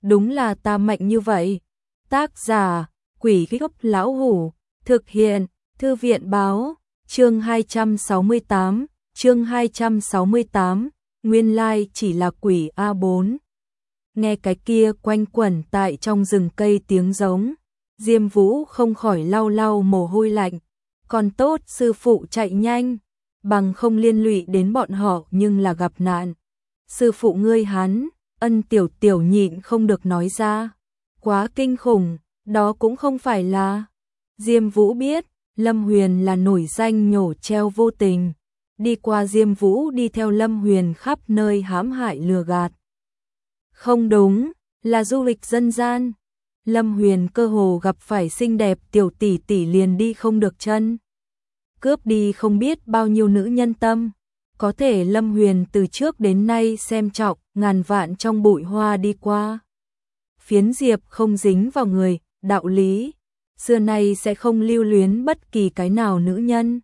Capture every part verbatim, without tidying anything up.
đúng là ta mạnh như vậy. Tác giả, Quỷ Gốc Lão Hủ, thực hiện, Thư viện Báo, chương hai trăm sáu mươi tám, chương hai trăm sáu mươi tám, nguyên lai chỉ là quỷ A bốn. Nghe cái kia quanh quẩn tại trong rừng cây tiếng giống, Diêm Vũ không khỏi lau lau mồ hôi lạnh, còn tốt sư phụ chạy nhanh, bằng không liên lụy đến bọn họ nhưng là gặp nạn. Sư phụ ngươi hắn, Ân Tiểu Tiểu nhịn không được nói ra, quá kinh khủng, đó cũng không phải là. Diêm Vũ biết, Lâm Huyền là nổi danh nhổ treo vô tình, đi qua Diêm Vũ đi theo Lâm Huyền khắp nơi hãm hại lừa gạt. Không đúng, là du lịch dân gian. Lâm Huyền cơ hồ gặp phải xinh đẹp tiểu tỷ tỷ liền đi không được chân. Cướp đi không biết bao nhiêu nữ nhân tâm. Có thể Lâm Huyền từ trước đến nay xem trọng, ngàn vạn trong bụi hoa đi qua. Phiến diệp không dính vào người, đạo lý, xưa nay sẽ không lưu luyến bất kỳ cái nào nữ nhân.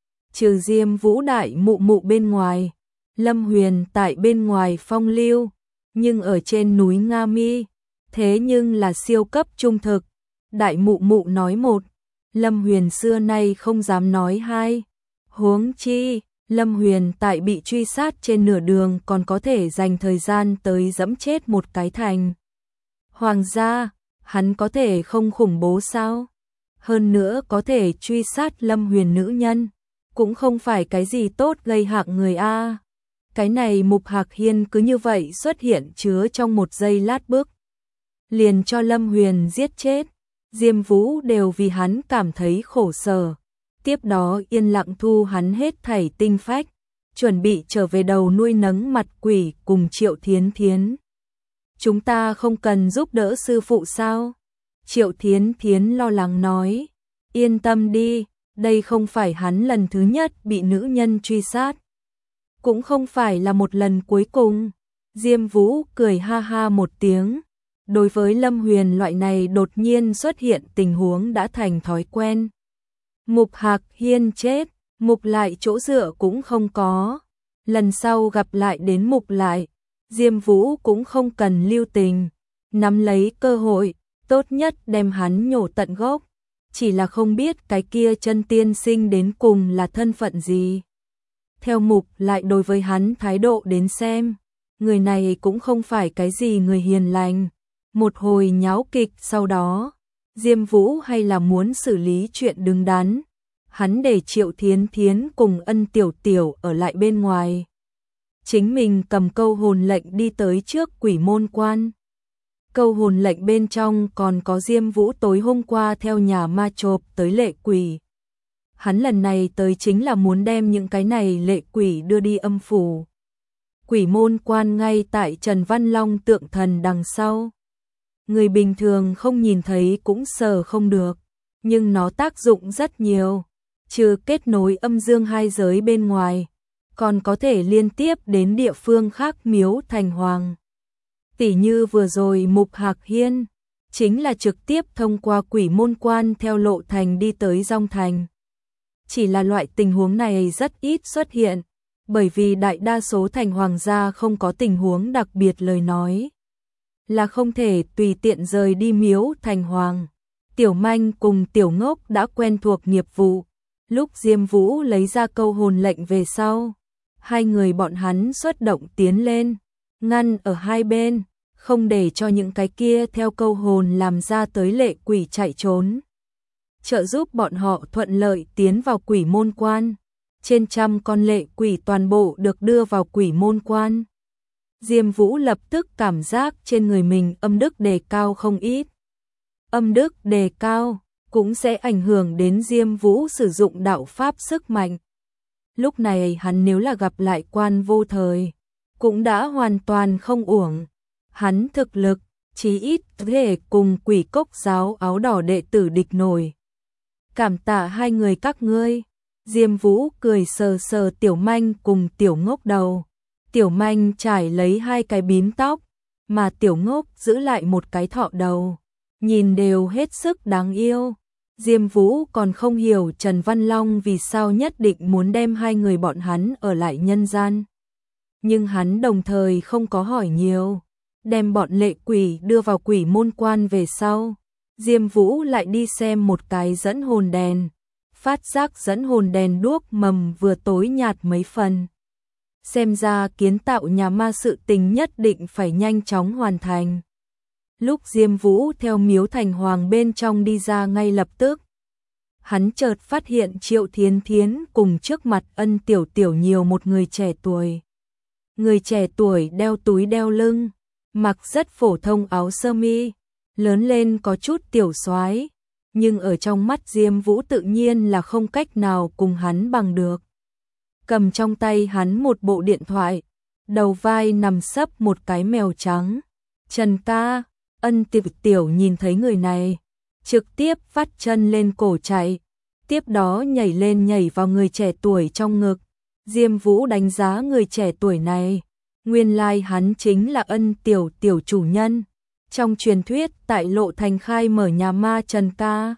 Trừ Diêm Vũ đại mụ mụ bên ngoài, Lâm Huyền tại bên ngoài phong lưu, nhưng ở trên núi Nga Mi, thế nhưng là siêu cấp trung thực. Đại mụ mụ nói một, Lâm Huyền xưa nay không dám nói hai. Huống chi, Lâm Huyền tại bị truy sát trên nửa đường còn có thể dành thời gian tới dẫm chết một cái thành hoàng gia, hắn có thể không khủng bố sao? Hơn nữa có thể truy sát Lâm Huyền nữ nhân, cũng không phải cái gì tốt gây hạng người a. Cái này Mục Hạc Hiên cứ như vậy xuất hiện chứa trong một giây lát bước, liền cho Lâm Huyền giết chết. Diêm Vũ đều vì hắn cảm thấy khổ sở. Tiếp đó yên lặng thu hắn hết thảy tinh phách, chuẩn bị trở về đầu nuôi nấng mặt quỷ cùng Triệu Thiến Thiến. Chúng ta không cần giúp đỡ sư phụ sao? Triệu Thiến Thiến lo lắng nói. Yên tâm đi, đây không phải hắn lần thứ nhất bị nữ nhân truy sát. Cũng không phải là một lần cuối cùng. Diêm Vũ cười ha ha một tiếng. Đối với Lâm Huyền loại này đột nhiên xuất hiện tình huống đã thành thói quen. Mục Hạc Hiên chết, Mục lại chỗ dựa cũng không có. Lần sau gặp lại đến Mục lại, Diêm Vũ cũng không cần lưu tình, nắm lấy cơ hội, tốt nhất đem hắn nhổ tận gốc. Chỉ là không biết cái kia chân tiên sinh đến cùng là thân phận gì. Theo Mục lại đối với hắn thái độ đến xem, người này cũng không phải cái gì người hiền lành. Một hồi nháo kịch sau đó, Diêm Vũ hay là muốn xử lý chuyện đứng đắn. Hắn để Triệu Thiến Thiến cùng Ân Tiểu Tiểu ở lại bên ngoài. Chính mình cầm câu hồn lệnh đi tới trước quỷ môn quan. Câu hồn lệnh bên trong còn có Diêm Vũ tối hôm qua theo nhà ma chộp tới lệ quỷ. Hắn lần này tới chính là muốn đem những cái này lệ quỷ đưa đi âm phủ. Quỷ môn quan ngay tại Trần Văn Long tượng thần đằng sau. Người bình thường không nhìn thấy cũng sờ không được, nhưng nó tác dụng rất nhiều. Trừ kết nối âm dương hai giới bên ngoài, còn có thể liên tiếp đến địa phương khác miếu thành hoàng. Tỉ như vừa rồi Mục Hạc Hiên, chính là trực tiếp thông qua quỷ môn quan theo lộ thành đi tới Dong Thành. Chỉ là loại tình huống này rất ít xuất hiện, bởi vì đại đa số thành hoàng gia không có tình huống đặc biệt lời nói. Là không thể tùy tiện rời đi miếu thành hoàng. Tiểu Manh cùng Tiểu Ngốc đã quen thuộc nghiệp vụ. Lúc Diêm Vũ lấy ra câu hồn lệnh về sau, hai người bọn hắn xuất động tiến lên, ngăn ở hai bên, không để cho những cái kia theo câu hồn làm ra tới lệ quỷ chạy trốn. Trợ giúp bọn họ thuận lợi tiến vào quỷ môn quan. Trên trăm con lệ quỷ toàn bộ được đưa vào quỷ môn quan. Diêm Vũ lập tức cảm giác trên người mình âm đức đề cao không ít. Âm đức đề cao cũng sẽ ảnh hưởng đến Diêm Vũ sử dụng đạo pháp sức mạnh. Lúc này hắn nếu là gặp lại Quan Vô Thời, cũng đã hoàn toàn không uổng. Hắn thực lực, chí ít có thể cùng Quỷ Cốc giáo áo đỏ đệ tử địch nổi. Cảm tạ hai người các ngươi. Diêm Vũ cười sờ sờ Tiểu Manh cùng Tiểu Ngốc đầu. Tiểu Manh trải lấy hai cái bím tóc, mà Tiểu Ngốc giữ lại một cái thọ đầu. Nhìn đều hết sức đáng yêu. Diêm Vũ còn không hiểu Trần Văn Long vì sao nhất định muốn đem hai người bọn hắn ở lại nhân gian. Nhưng hắn đồng thời không có hỏi nhiều. đem bọn lệ quỷ đưa vào quỷ môn quan về sau. Diêm Vũ lại đi xem một cái dẫn hồn đèn, phát giác dẫn hồn đèn đuốc mầm vừa tối nhạt mấy phần. Xem ra kiến tạo nhà ma sự tình nhất định phải nhanh chóng hoàn thành. Lúc Diêm Vũ theo miếu thành hoàng bên trong đi ra ngay lập tức, hắn chợt phát hiện Triệu Thiến Thiến cùng trước mặt Ân Tiểu Tiểu nhiều một người trẻ tuổi. Người trẻ tuổi đeo túi đeo lưng, mặc rất phổ thông áo sơ mi, lớn lên có chút tiểu soái, nhưng ở trong mắt Diêm Vũ tự nhiên là không cách nào cùng hắn bằng được. Cầm trong tay hắn một bộ điện thoại, đầu vai nằm sấp một cái mèo trắng. Trần ca, Ân Tiểu Tiểu nhìn thấy người này, trực tiếp vắt chân lên cổ chạy, tiếp đó nhảy lên nhảy vào người trẻ tuổi trong ngực. Diêm Vũ đánh giá người trẻ tuổi này, nguyên lai hắn chính là Ân Tiểu Tiểu chủ nhân. Trong truyền thuyết tại Lộ Thành khai mở nhà ma Trần ca.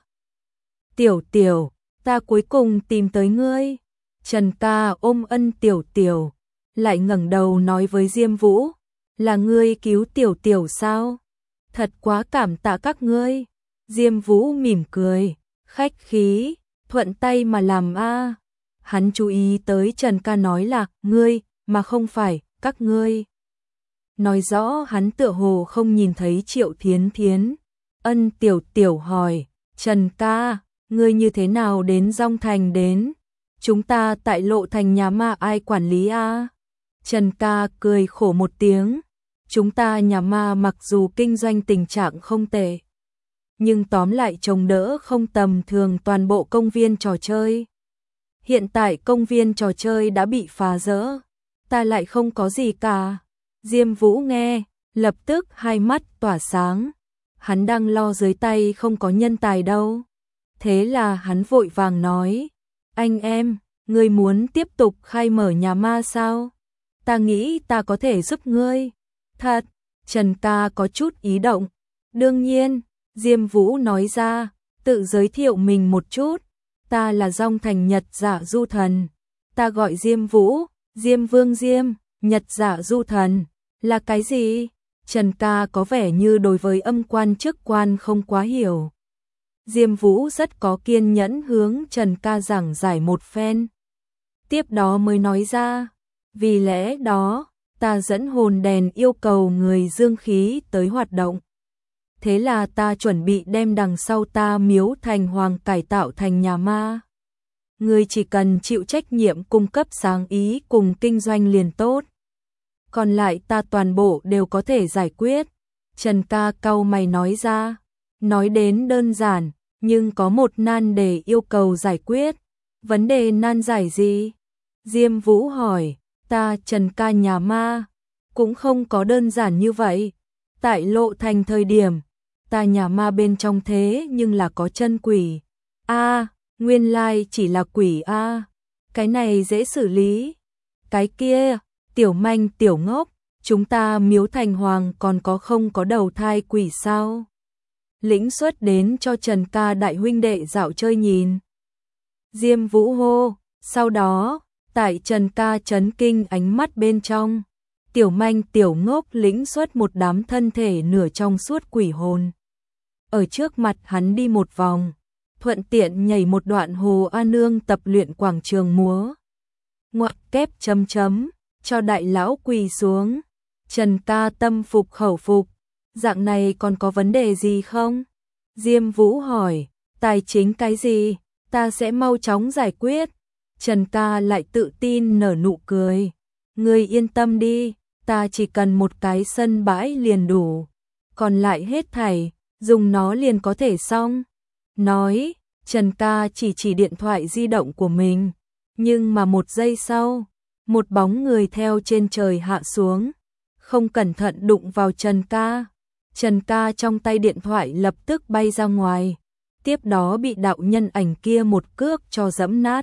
Tiểu Tiểu, ta cuối cùng tìm tới ngươi. Trần ca ôm Ân Tiểu Tiểu, lại ngẩng đầu nói với Diêm Vũ, là ngươi cứu Tiểu Tiểu sao? Thật quá cảm tạ các ngươi. Diêm Vũ mỉm cười, khách khí, thuận tay mà làm a. Hắn chú ý tới Trần ca nói là ngươi, mà không phải các ngươi. Nói rõ hắn tựa hồ không nhìn thấy Triệu Thiến Thiến. Ân Tiểu Tiểu hỏi, Trần ca, ngươi như thế nào đến Dong Thành đến? Chúng ta tại Lộ Thành nhà ma ai quản lý a? Trần ca cười khổ một tiếng, chúng ta nhà ma mặc dù kinh doanh tình trạng không tệ, nhưng tóm lại chống đỡ không tầm thường toàn bộ công viên trò chơi. Hiện tại công viên trò chơi đã bị phá rỡ, ta lại không có gì cả. Diêm Vũ nghe, lập tức hai mắt tỏa sáng. Hắn đang lo dưới tay không có nhân tài đâu. Thế là hắn vội vàng nói, anh em, ngươi muốn tiếp tục khai mở nhà ma sao? Ta nghĩ ta có thể giúp ngươi. Thật, Trần ca có chút ý động. Đương nhiên, Diêm Vũ nói ra, tự giới thiệu mình một chút. Ta là Dong Thành Nhật Dạ Du Thần. Ta gọi Diêm Vũ, Diêm Vương Diêm, Nhật Dạ Du Thần. Là cái gì? Trần ca có vẻ như đối với âm quan chức quan không quá hiểu. Diêm Vũ rất có kiên nhẫn hướng Trần ca giảng giải một phen. Tiếp đó mới nói ra, vì lẽ đó, ta dẫn hồn đèn yêu cầu người dương khí tới hoạt động. Thế là ta chuẩn bị đem đằng sau ta miếu thành hoàng cải tạo thành nhà ma. Người chỉ cần chịu trách nhiệm cung cấp sáng ý cùng kinh doanh liền tốt. Còn lại ta toàn bộ đều có thể giải quyết. Trần ca cau mày nói ra, nói đến đơn giản, nhưng có một nan đề yêu cầu giải quyết. Vấn đề nan giải gì? Diêm Vũ hỏi, ta Trần ca nhà ma, cũng không có đơn giản như vậy. Tại Lộ Thành thời điểm, ta nhà ma bên trong thế nhưng là có chân quỷ. A, nguyên lai chỉ là quỷ a. Cái này dễ xử lý. Cái kia, tiểu manh tiểu ngốc, chúng ta miếu thành hoàng còn có không có đầu thai quỷ sao? Lĩnh xuất đến cho Trần ca đại huynh đệ dạo chơi nhìn. Diêm Vũ hô, sau đó, tại Trần ca chấn kinh ánh mắt bên trong, tiểu manh tiểu ngốc lĩnh xuất một đám thân thể nửa trong suốt quỷ hồn. Ở trước mặt hắn đi một vòng, thuận tiện nhảy một đoạn Hồ A Nương tập luyện quảng trường múa. Ngoặc kép chấm chấm, cho đại lão quỳ xuống. Trần ca tâm phục khẩu phục, dạng này còn có vấn đề gì không? Diêm Vũ hỏi, tài chính cái gì, ta sẽ mau chóng giải quyết. Trần ca lại tự tin nở nụ cười, ngươi yên tâm đi, ta chỉ cần một cái sân bãi liền đủ, còn lại hết thảy, dùng nó liền có thể xong. Nói, Trần ca chỉ chỉ điện thoại di động của mình, nhưng mà một giây sau, một bóng người theo trên trời hạ xuống, không cẩn thận đụng vào Trần ca. Trần ca trong tay điện thoại lập tức bay ra ngoài, tiếp đó bị đạo nhân ảnh kia một cước cho dẫm nát.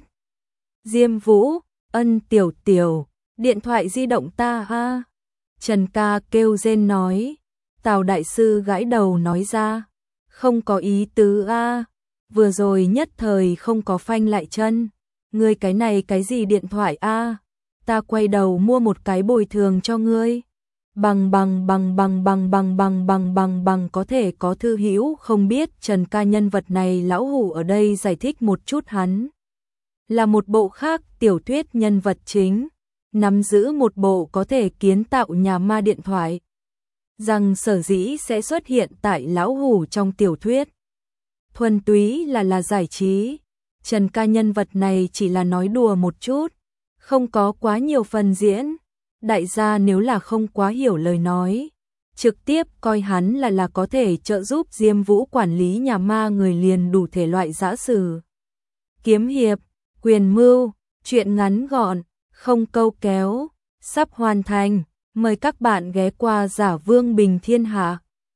Diêm Vũ, Ân Tiểu Tiểu, điện thoại di động ta a. Trần ca kêu rên nói. Tào đại sư gãi đầu nói ra, không có ý tứ a, vừa rồi nhất thời không có phanh lại chân. Ngươi cái này cái gì điện thoại a? Ta quay đầu mua một cái bồi thường cho ngươi. Bằng bằng bằng bằng bằng bằng bằng bằng bằng bằng có thể có thư hữu không biết Trần ca nhân vật này lão hủ ở đây giải thích một chút hắn. Là một bộ khác tiểu thuyết nhân vật chính, nắm giữ một bộ có thể kiến tạo nhà ma điện thoại. Rằng sở dĩ sẽ xuất hiện tại lão hủ trong tiểu thuyết. Thuần túy là là giải trí. Trần ca nhân vật này chỉ là nói đùa một chút, không có quá nhiều phần diễn. Đại gia nếu là không quá hiểu lời nói, trực tiếp coi hắn là là có thể trợ giúp Diêm Vũ quản lý nhà ma người liền đủ thể loại giã sử. Kiếm hiệp, quyền mưu, chuyện ngắn gọn, không câu kéo, sắp hoàn thành. Mời các bạn ghé qua Giả Vương Bình Thiên Hạ.